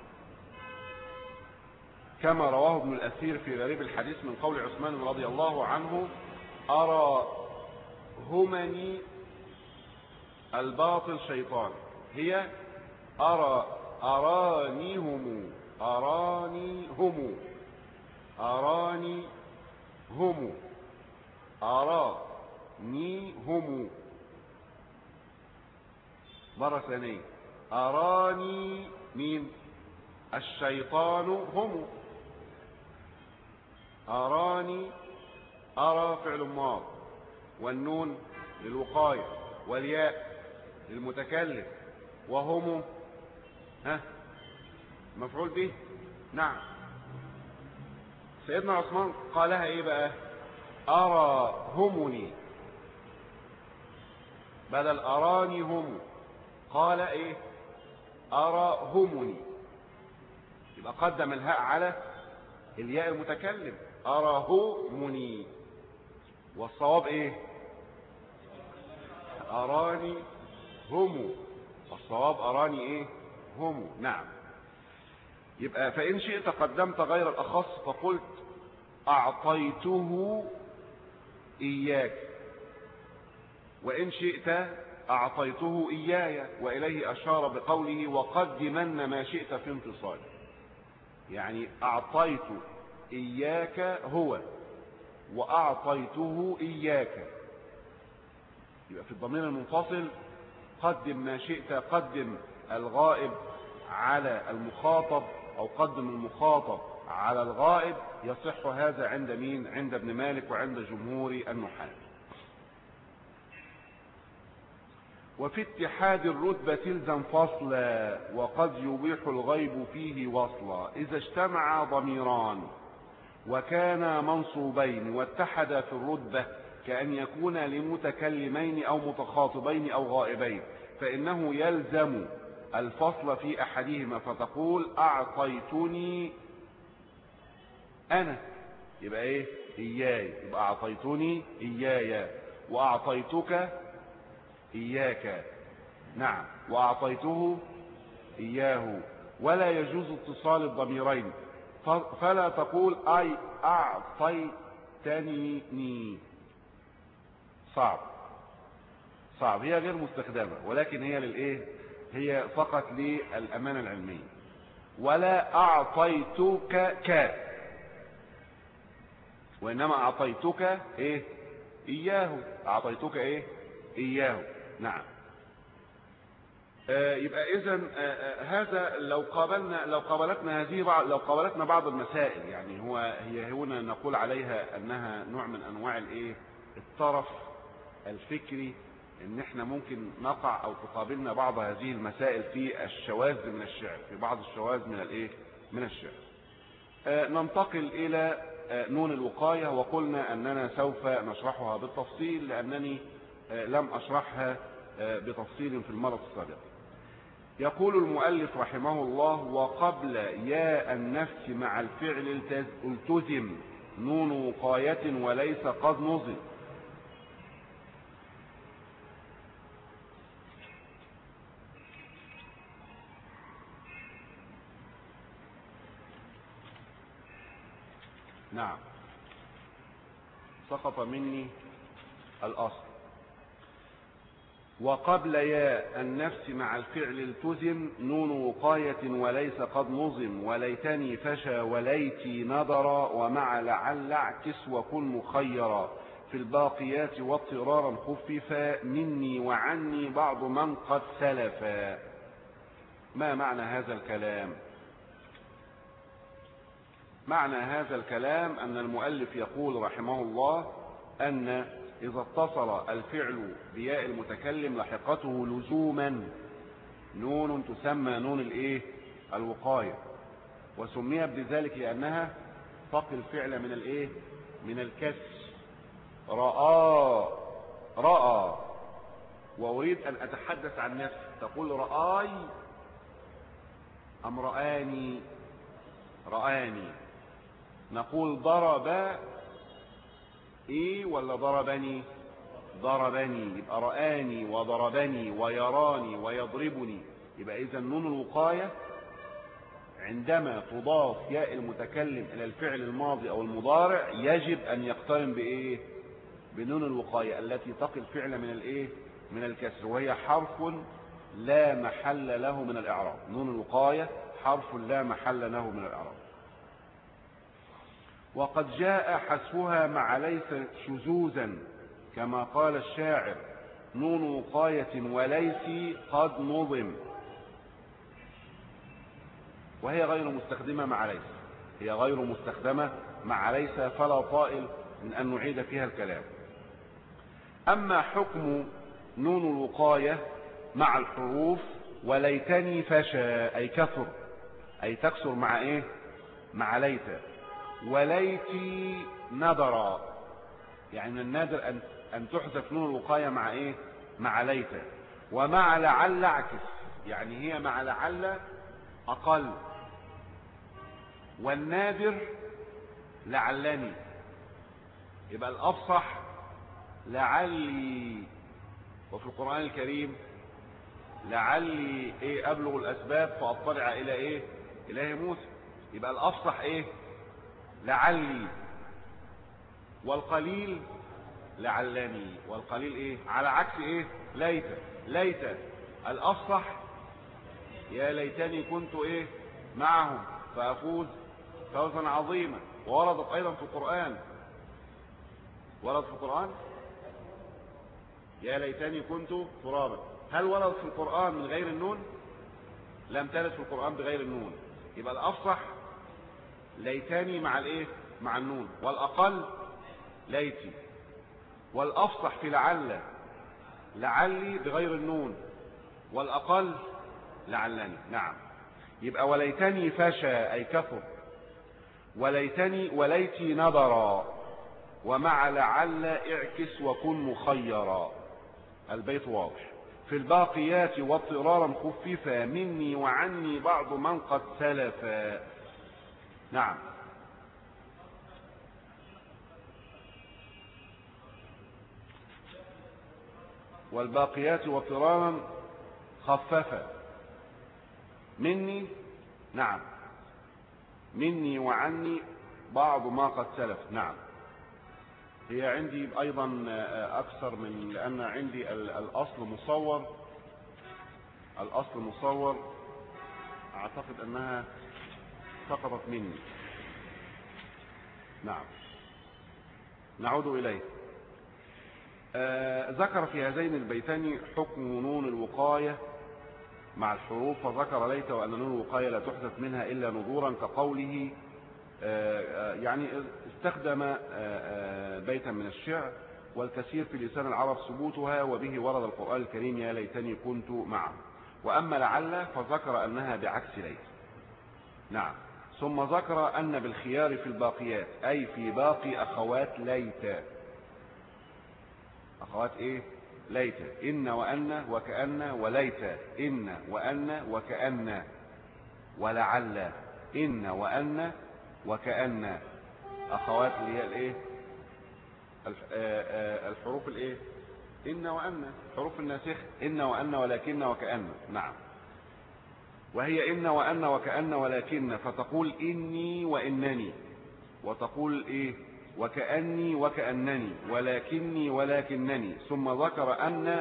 كما رواه ابن الأثير في غريب الحديث من قول عثمان رضي الله عنه: أراهمني الباطل شيطان، هي أرى أرانيهم أرانيهم أراني هم أرانيهم. مرة ثانية: أراني مين؟ الشيطان هم. أراني أرى فعل ماض، والنون للوقاية، والياء للمتكلم، وهم ها مفعول به. نعم. سيدنا عثمان قالها ايه بقى؟ أراهمني بدل أراني هم، قال ايه؟ أراهمني. يبقى قدم الهاء على الياء المتكلم، أراهمني. والصواب ايه؟ أراني هم. والصواب أراني ايه؟ هم. نعم. يبقى فإن شئت قدمت غير الأخص فقلت أعطيته إياك، وإن شئت أعطيته إياي، وإليه أشار بقوله وقدمن ما شئت في انتصال. يعني أعطيت إياك هو، وأعطيته إياك. يبقى في الضمير المنفصل قدم ما شئت، قدم الغائب على المخاطب أو قدم المخاطب على الغائب. يصح هذا عند مين؟ عند ابن مالك وعند جمهور النحاة. وفي اتحاد الرتبة تلزم فصلا، وقد يبيح الغيب فيه وصلا، إذا اجتمع ضميران وكانا منصوبين واتحدا في الرتبة، كأن يكون لمتكلمين أو متخاطبين أو غائبين، فإنه يلزم الفصل في أحدهما، فتقول أعطيتني أنا، يبقى إيه؟ إياي. يبقى أعطيتني إياي، وأعطيتك إياك. نعم. وأعطيته إياه. ولا يجوز اتصال الضميرين، فلا تقول أي أعطيتني. صعب صعب، هي غير مستخدمة، ولكن هي للإيه؟ هي فقط للأمانة العلمية. ولا أعطيتك ك، وإنما أعطيتك إيه؟ إياه. أعطيتك إيه؟ إياه. نعم. آه يبقى إذن آه آه هذا لو قابلنا لو قابلتنا هذه بعض لو قابلتنا بعض المسائل، يعني هو هي هنا نقول عليها أنها نوع من أنواع الإيه؟ الطرف الفكري، ان احنا ممكن نقع او تقابلنا بعض هذه المسائل في الشواذ من الشعر، في بعض الشواذ من الايه؟ من الشعر. آه ننتقل الى آه نون الوقاية، وقلنا اننا سوف نشرحها بالتفصيل لانني آه لم اشرحها آه بتفصيل في المرة السابقة. يقول المؤلف رحمه الله: وقبل ياء النفس مع الفعل التزم نون وقاية وليس قد نظم. نعم. سقط مني الأصل. وقبل ياء النفس مع الفعل التزم نون وقاية وليس قد نظم، وليتني فشى وليتي نظرا، ومع لعل اعكس وكن مخيرا، في الباقيات واضطرارا خففا، مني وعني بعض من قد سلفا. ما معنى هذا الكلام؟ معنى هذا الكلام أن المؤلف يقول رحمه الله أن إذا اتصل الفعل بياء المتكلم لحقته لزوما نون تسمى نون الايه الوقاية، وسميت بذلك لأنها تقي الفعل من الايه من الكسر. رأى رأى، وأريد أن أتحدث عن نفسي تقول رآي أم رآني؟ رآني. نقول ضرب إيه ولا ضربني؟ ضربني. يبقى رآني وضربني ويراني ويضربني. يبقى إذا نون الوقاية عندما تضاف ياء المتكلم إلى الفعل الماضي أو المضارع يجب أن يقترن بإيه؟ بنون الوقاية التي تقي الفعل من الإيه؟ من الكسر، وهي حرف لا محل له من الإعراب. نون الوقاية حرف لا محل له من الإعراب. وقد جاء حذفها مع ليس شذوذا كما قال الشاعر: نون وقاية وليس قد نظم. وهي غير مستخدمة مع ليس، هي غير مستخدمة مع ليس، فلا طائل من أن نعيد فيها الكلام. أما حكم نون الوقاية مع الحروف: وليتني فشى، أي كثر، أي تكسر مع إيه؟ مع ليت. وليتي ندرا، يعني من النادر أن أن تحذف نون الوقاية مع إيه؟ مع ليت. ومع لعل عكس، يعني هي مع لعل أقل. والنادر لعلني. يبقى الأفصح لعلي، وفي القرآن الكريم لعلي إيه أبلغ الأسباب فأطلع إلى إيه؟ إله موسى. يبقى الأفصح إيه؟ لعلي. والقليل لعلني. والقليل إيه؟ على عكس إيه؟ ليت. ليت الأفصح يا ليتني كنت إيه؟ معهم فأفوز فوزا عظيما. ووردت أيضا في القرآن، ورد في القرآن يا ليتني كنت ترابا. هل ورد في القرآن من غير النون؟ لم ترد في القرآن بغير النون. يبقى الأفصح ليتني مع الايه؟ مع النون. والأقل ليتي. والأفصح في لعل لعلي بغير النون، والأقل لعلني. نعم. يبقى وليتني فشى أي كفر، وليتني وليتي نظرا، ومع لعل اعكس وكن مخيرا. البيت واضح. في الباقيات واضطرارا خففا مني وعني بعض من قد سلفا. نعم. والباقيات واضطرارا خففا مني. نعم. مني وعني بعض ما قد سلف. نعم. هي عندي أيضا أكثر من، لأن عندي الأصل مصور، الأصل مصور أعتقد أنها سقطت مني. نعم. نعود إليه. آه ذكر في هذين البيتين حكم نون الوقاية مع الحروف، فذكر ليت وأن نون الوقاية لا تحدث منها إلا نذورا، كقوله آه يعني استخدم آه بيتا من الشعر: والكثير في لسان العرب ثبوتها، وبه ورد القرآن الكريم يا ليتني كنت معه. وأما لعل فذكر أنها بعكس ليت. نعم. ثم ذكر أن بالخيار في الباقيات، أي في باقي أخوات ليت. أخوات إيه؟ ليت. إن وأن وكأن وليت. إن وأن وكأن ولعل. إن وأن وكأن أخوات اللي هي الإيه؟ الحروف الإيه؟ إن وأن، حروف الناسخ. إن وأن ولكن وكأن. نعم. وهي إن وأن وكأن ولكن، فتقول إني وإنني، وتقول إيه؟ وكأني وكأنني، ولكني ولكنني. ثم ذكر أن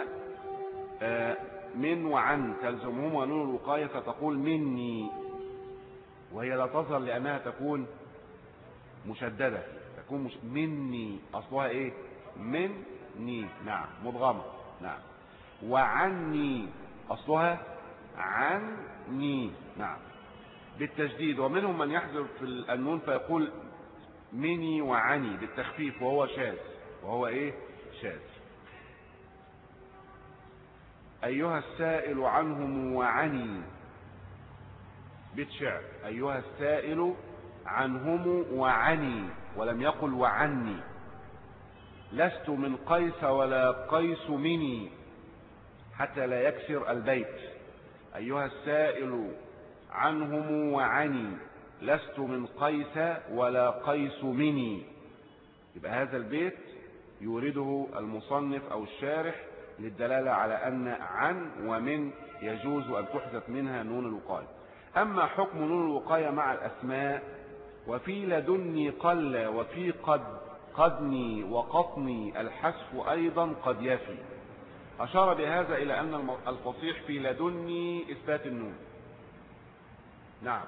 من وعن تلزمهما نون الوقاية، فتقول مني، وهي لا تظهر لأنها تكون مشددة، تكون مش... مني أصلها إيه؟ مني. نعم. مضغمة. نعم. وعني أصلها عني. نعم. بالتجديد. ومنهم من يحذف النون فيقول مني وعني بالتخفيف، وهو شاذ، وهو إيه؟ شاذ. أيها السائل عنهم وعني، بيت شعر. أيها السائل عنهم وعني، ولم يقل وعني. لست من قيس ولا قيس مني، حتى لا يكسر البيت. أيها السائل عنهم وعني، لست من قيس ولا قيس مني. يبقى هذا البيت يورده المصنف أو الشارح للدلالة على أن عن ومن يجوز أن تحذف منها نون الوقاية. أما حكم نون الوقاية مع الأسماء، وفي لدني قل وفي قد قدني وقطني الحذف أيضا قد يفي. أشار بهذا إلى أن الفصيح في لدني إثبات النون. نعم.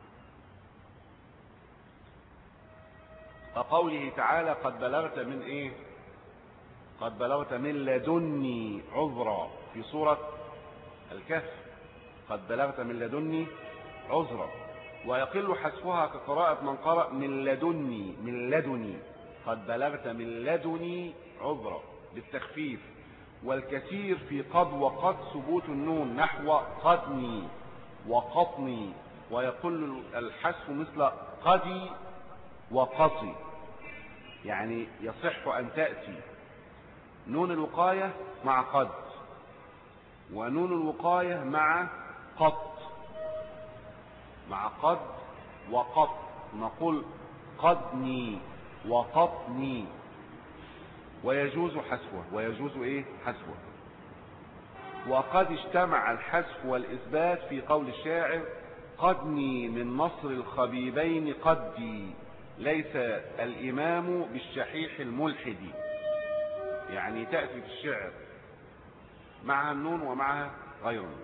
وقوله تعالى قد بلغت من إيه؟ قد بلغت من لدني عذرا في سورة الكهف. قد بلغت من لدني عذرا، ويقل حذفها كقراءة من قرأ من لدني من لدني. قد بلغت من لدني عذرا بالتخفيف. والكثير في قد وقد ثبوت النون نحو قدني وقطني، ويقل الحذف مثل قدي وقطي. يعني يصح أن تأتي نون الوقاية مع قد، ونون الوقاية مع قط. مع قد وقط نقول قدني وقطني، ويجوز حذفه. ويجوز ايه حذفه. وقد اجتمع الحذف والإثبات في قول الشاعر قدني من نصر الخبيبين قدي، ليس الإمام بالشحيح الملحد. يعني تأتي في الشعر معها النون ومعها غير النون.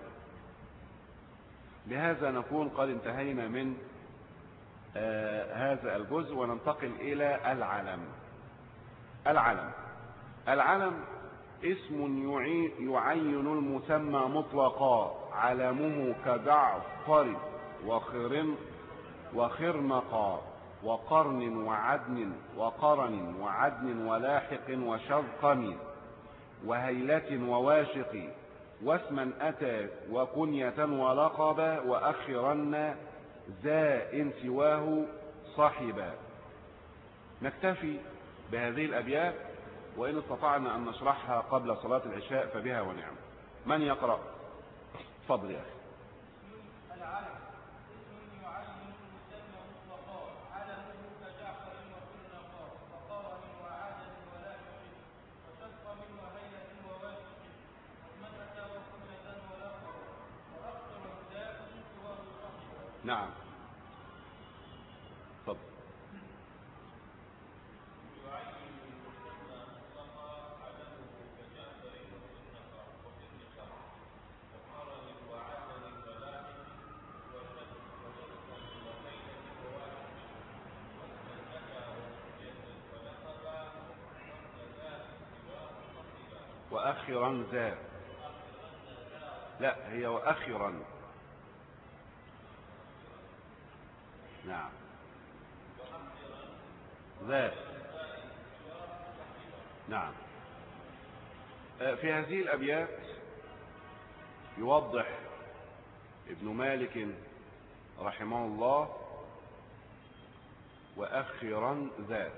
بهذا نكون قد انتهينا من آه هذا الجزء، وننتقل إلى العلم. العلم العلم اسم يعين المسمى مطلقا، علمه كجعفر وخر وخرنقا وقرن وعدن وقرن وعدن ولاحق وشرقم وهيلة وواشق، واسما أتى وكنية ولقبا، وأخرن ذا إن سواه صاحبا. نكتفي بهذه الأبيات، وإن استطعنا أن نشرحها قبل صلاة العشاء فبها ونعم. من يقرأ؟ تفضل يا أخي. نعم تفضل. وأخرا ذا، لا هي وأخرا. نعم ذا. نعم. في هذه الأبيات يوضح ابن مالك رحمه الله وأخرا ذا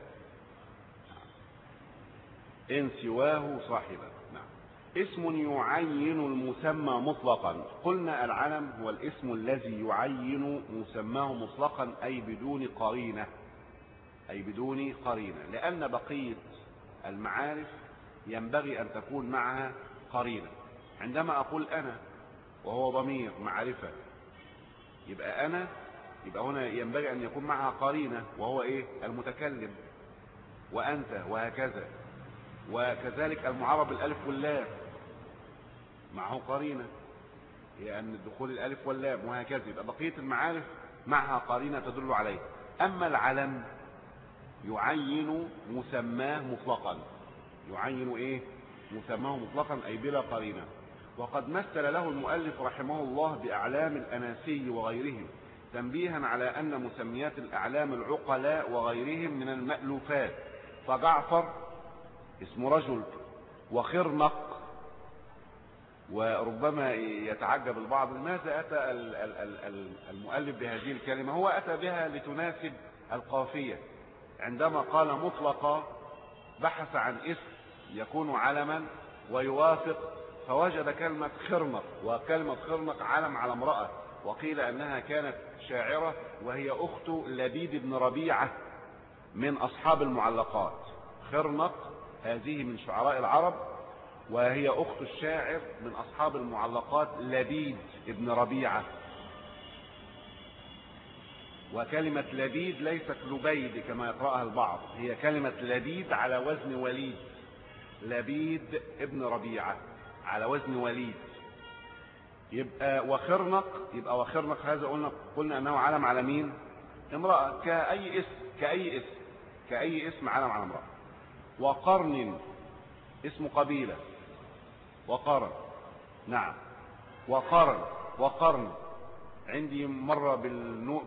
إن سواه صاحبا. نعم. اسم يعين المسمى مطلقا. قلنا العلم هو الاسم الذي يعين مسماه مطلقا، أي بدون قرينة، أي بدون قرينة، لأن بقية المعارف ينبغي أن تكون معها قرينة. عندما أقول أنا وهو ضمير معرفة، يبقى أنا، يبقى هنا ينبغي أن يكون معها قرينة وهو إيه؟ المتكلم. وأنت وهكذا. وكذلك المعرب بالألف واللام معه قرينة، هي أن دخول الألف واللام، وهكذا. يبقى بقية المعارف معها قرينة تدل عليه. أما العلم يعين مسماه مطلقا. يعين إيه؟ مسماه مطلقا، أي بلا قرينة. وقد مثل له المؤلف رحمه الله بأعلام الأناسي وغيرهم، تنبيها على أن مسميات الأعلام العقلاء وغيرهم من المألوفات. فجعفر اسم رجل وخرنق. وربما يتعجب البعض لماذا أتى المؤلف بهذه الكلمة. هو أتى بها لتناسب القافية. عندما قال مطلقة بحث عن اسم يكون علما ويوافق، فوجد كلمة خرنق، وكلمة خرنق علم على امرأة، وقيل أنها كانت شاعرة وهي أخت لبيد بن ربيعة من أصحاب المعلقات. خرنق هذه من شعراء العرب، وهي أخت الشاعر من أصحاب المعلقات لبيد بن ربيعة. وكلمة لبيد ليست لبيد كما يقرأها البعض، هي كلمة لبيد على وزن وليد. لبيد ابن ربيعة على وزن وليد. يبقى وخرنق، يبقى وخرنق هذا قلنا قلنا أنه علم على مين؟ امرأة. كأي اسم كأي اسم كأي اسم علم على امرأة. وقرن اسم قبيلة. وقرن، نعم. وقرن وقرن عندي مرة بالنو...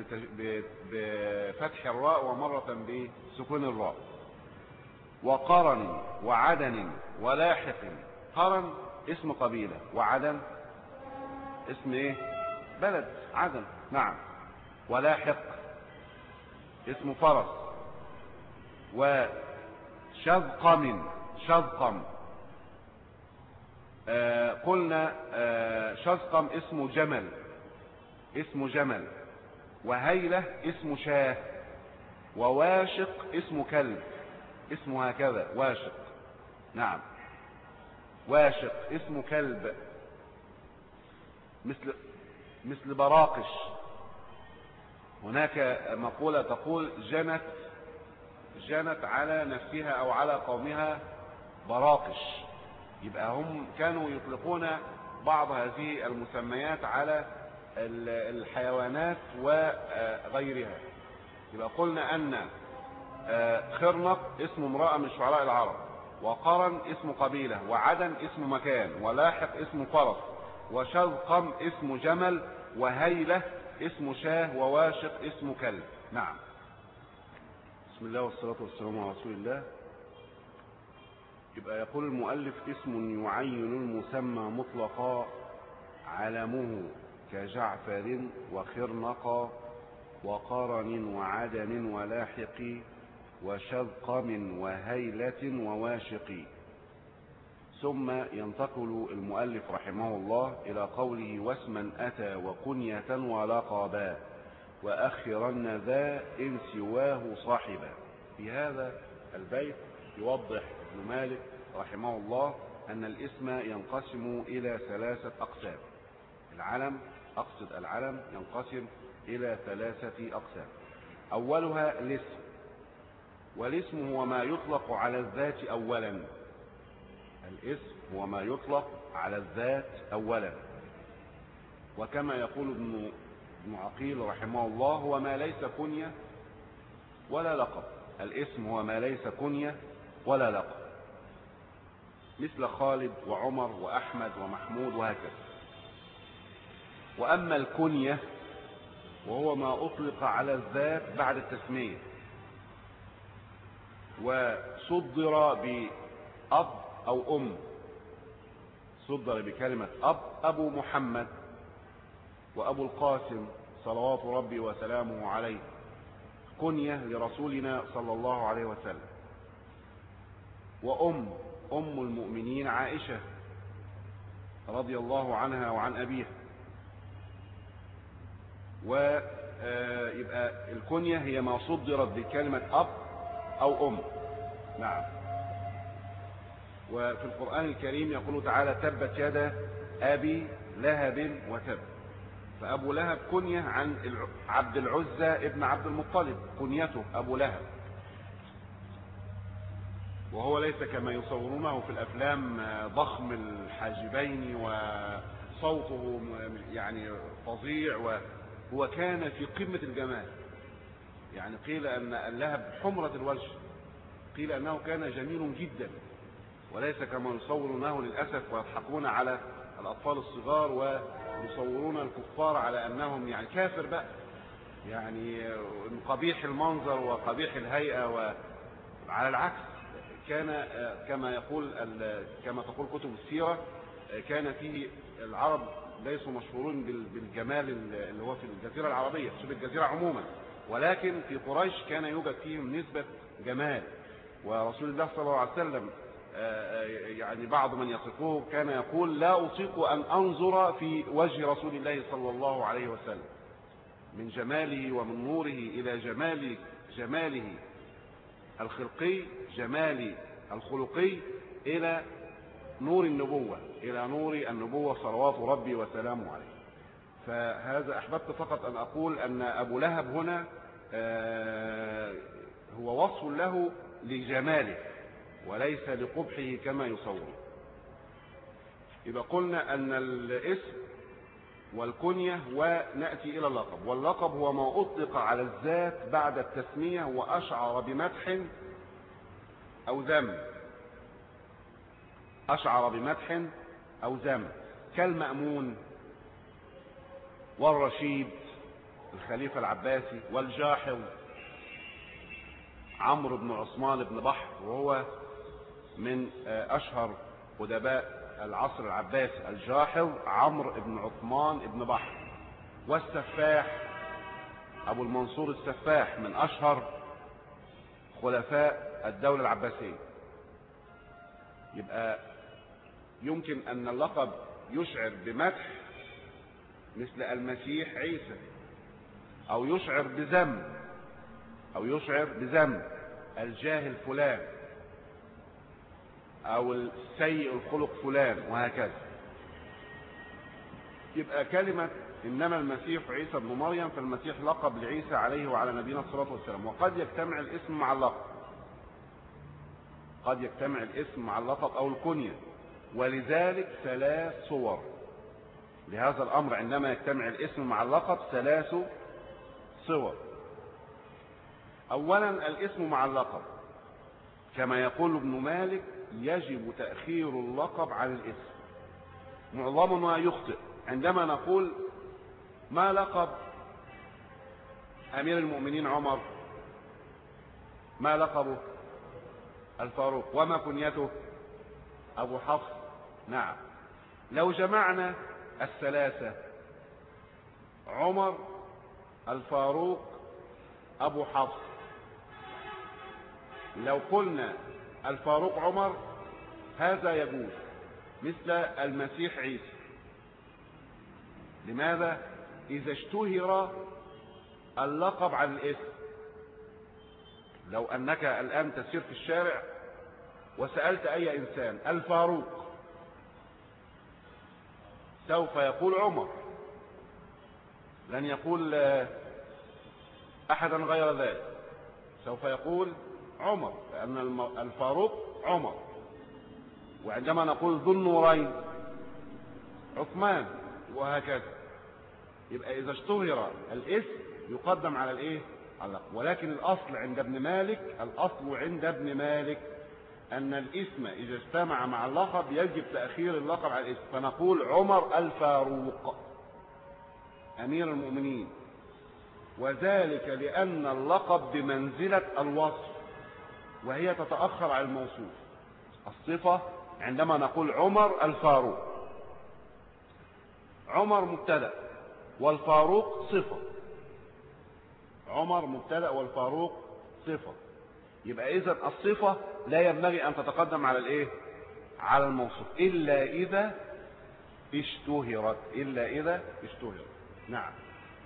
بفتح الراء ومرة بسكون الراء. وقرن وعدن ولاحق. قرن اسم قبيلة، وعدن اسم ايه؟ بلد عدن، نعم. ولاحق اسم فرس. وشذقم شذقم آه قلنا آه شذقم اسم جمل اسم جمل. وهيلة اسم شاه. وواشق اسم كلب، اسمه هكذا واشق، نعم. واشق اسم كلب. مثل مثل براقش. هناك مقولة تقول جنت جنت على نفسها أو على قومها براقش. يبقى هم كانوا يطلقون بعض هذه المسميات على الحيوانات وغيرها. يبقى قلنا أن خرنق اسم امرأة من شعراء العرب، وقرن اسم قبيلة، وعدن اسم مكان، ولاحق اسم فرس، وشذقم اسم جمل، وهيلة اسم شاه، وواشق اسم كلب، نعم. بسم الله والصلاة والسلام على رسول الله. يبقى يقول المؤلف اسم يعين المسمى مطلقا علمه كجعفر وخرنق وقرن وعدن ولاحق وشذقم وهيلة وواشق. ثم ينتقل المؤلف رحمه الله إلى قوله واسما أتى وكنية ولقبا وأخرن ذا إن سواه صاحبا. في هذا البيت يوضح ابن مالك رحمه الله أن الاسم ينقسم إلى ثلاثة أقسام. العلم، أقصد العلم، ينقسم إلى ثلاثة أقسام. أولها الاسم، والاسم هو ما يطلق على الذات أولا. الاسم هو ما يطلق على الذات أولا، وكما يقول ابن ابن عقيل رحمه الله هو ما ليس كنية ولا لقب. الاسم هو ما ليس كنية ولا لقب، مثل خالد وعمر وأحمد ومحمود وهكذا. وأما الكنية وهو ما أطلق على الذات بعد التسمية، وصدر بأب أو أم. صدر بكلمة أب، أبو محمد وأبو القاسم صلوات ربي وسلامه عليه، كنية لرسولنا صلى الله عليه وسلم. وأم، أم المؤمنين عائشة رضي الله عنها وعن أبيها. ويبقى الكنية هي ما صدرت بكلمة أب أو أم، نعم. وفي القرآن الكريم يقول تعالى تبت يدا أبي لهب وتب. فأبو لهب كنية عن عبد العزى ابن عبد المطلب، كنيته أبو لهب، وهو ليس كما يصورونه في الأفلام ضخم الحاجبين وصوته يعني فظيع، وهو كان في قمة الجمال. يعني قيل أن اللهب حمرة الوجه، قيل أنه كان جميل جدا، وليس كما يصورونه للأسف ويضحكون على الأطفال الصغار ويصورون الكفار على أنهم يعني كافر بقى، يعني قبيح المنظر وقبيح الهيئة. وعلى العكس كان كما يقول كما تقول كتب السيرة كان فيه العرب ليسوا مشهورون بالجمال اللي هو في الجزيرة العربية في الجزيرة عموما، ولكن في قريش كان يوجد فيهم نسبة جمال. ورسول الله صلى الله عليه وسلم يعني بعض من يصفوه كان يقول لا أطيق أن أنظر في وجه رسول الله صلى الله عليه وسلم من جماله ومن نوره إلى جمال جماله الخلقي، جمال الخلقي، إلى نور النبوة، إلى نور النبوة صلوات ربي وسلامه عليه. فهذا أحببت فقط أن أقول أن أبو لهب هنا هو وصف له لجماله وليس لقبحه كما يصور. يبقى قلنا أن الاسم والكنية ونأتي إلى اللقب، واللقب هو ما أطلق على الذات بعد التسمية وأشعر بمدح أو ذم، أشعر بمدح أو ذم، كالمأمون والرشيد الخليفة العباسي، والجاحظ عمرو بن عثمان بن بحر وهو من أشهر أدباء العصر العباسي، الجاحظ عمرو بن عثمان بن بحر، والسفاح أبو المنصور السفاح من أشهر خلفاء الدولة العباسية. يبقى يمكن أن اللقب يشعر بمدح مثل المسيح عيسى، أو يشعر بذم أو يشعر بذم الجاهل فلان، أو السيء الخلق فلان، وهكذا. يبقى كلمة إنما المسيح عيسى ابن مريم، فالمسيح لقب لعيسى عليه وعلى نبينا الصلاة والسلام. وقد يجتمع الاسم مع اللقب، قد يجتمع الاسم مع اللقب أو الكنية، ولذلك ثلاث صور لهذا الأمر. عندما يجتمع الاسم مع اللقب ثلاث صور. أولا الاسم مع اللقب، كما يقول ابن مالك يجب تأخير اللقب عن الاسم. معظمنا يخطئ عندما نقول ما لقب أمير المؤمنين عمر، ما لقبه الفاروق، وما كنيته أبو حفص. نعم، لو جمعنا الثلاثة عمر الفاروق أبو حفص، لو قلنا الفاروق عمر هذا يجوز مثل المسيح عيسى. لماذا؟ إذا اشتهر اللقب عن الاسم. لو أنك الآن تسير في الشارع وسألت أي إنسان الفاروق، سوف يقول عمر، لن يقول أحدا غير ذلك، سوف يقول عمر، لأن الفاروق عمر. وعندما نقول ذو النورين عثمان، وهكذا. يبقى إذا اشتهر الاسم يقدم على الايه؟ على اللقب. ولكن الأصل عند ابن مالك، الأصل عند ابن مالك أن الاسم إذا اجتمع مع اللقب يجب تأخير اللقب على الاسم، فنقول عمر الفاروق أمير المؤمنين، وذلك لأن اللقب بمنزلة الوصف وهي تتأخر على الموصوف. الصفة عندما نقول عمر الفاروق، عمر مبتدأ والفاروق صفة، عمر مبتدأ والفاروق صفة. يبقى إذن الصفة لا ينبغي أن تتقدم على الإيه؟ على الموصوف، إلا إذا اشتهرت، إلا إذا اشتهرت. نعم،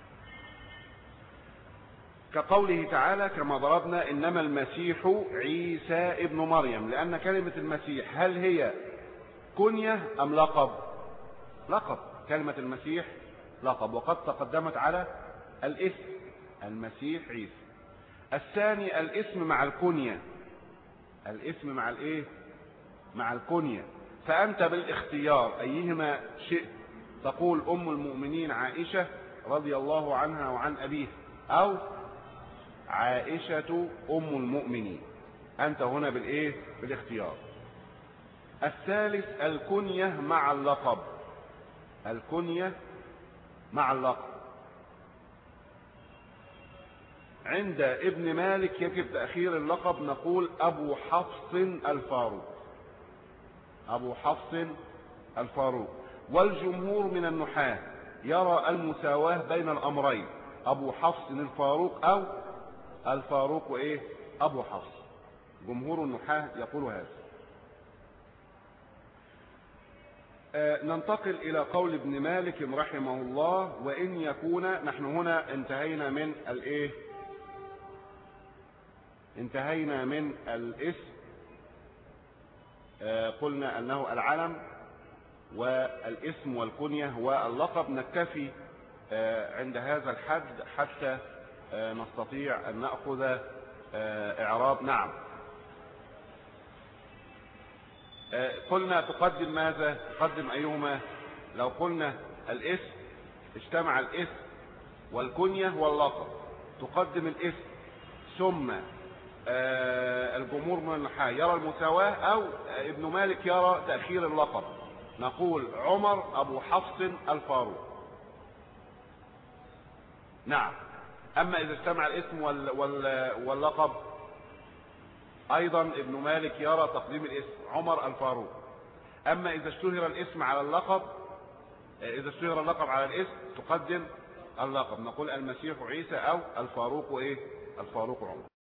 كقوله تعالى كما ضربنا إنما المسيح عيسى ابن مريم، لأن كلمة المسيح هل هي كنية أم لقب؟ لقب. كلمة المسيح لقب، وقد تقدمت على الاسم المسيح عيسى. الثاني الاسم مع الكنية، الاسم مع الايه؟ مع الكنية. فأنت بالاختيار أيهما شئت، تقول أم المؤمنين عائشة رضي الله عنها وعن أبيه، أو عائشة أم المؤمنين، أنت هنا بالإيه؟ بالاختيار. الثالث الكنية مع اللقب، الكنية مع اللقب. عند ابن مالك يجب تأخير اللقب، نقول أبو حفص الفاروق، أبو حفص الفاروق. والجمهور من النحاة يرى المساواة بين الأمرين، أبو حفص الفاروق أو الفاروق وإيه أبو حفص. جمهور النحاة يقول هذا. آه ننتقل إلى قول ابن مالك رحمه الله: وإن يكون. نحن هنا انتهينا من الإيه انتهينا من الاسم. آه قلنا أنه العلم والاسم والكنية واللقب. نكتفي آه عند هذا الحد حتى آه نستطيع أن نأخذ آه إعراب. نعم. آه قلنا تقدم ماذا؟ تقدم أيهما؟ لو قلنا الاسم اجتمع الاسم والكنية واللقب، تقدم الاسم، ثم آه الجمهور من النحاة يرى المساواة، أو آه ابن مالك يرى تأخير اللقب، نقول عمر أبو حفص الفاروق. نعم. أما إذا اجتمع الاسم وال وال واللقب أيضا ابن مالك يرى تقديم الاسم عمر الفاروق. أما إذا اشتهر الاسم على اللقب إذا اشتهر اللقب على الاسم تقدم اللقب، نقول المسيح عيسى أو الفاروق وإيه الفاروق عمر.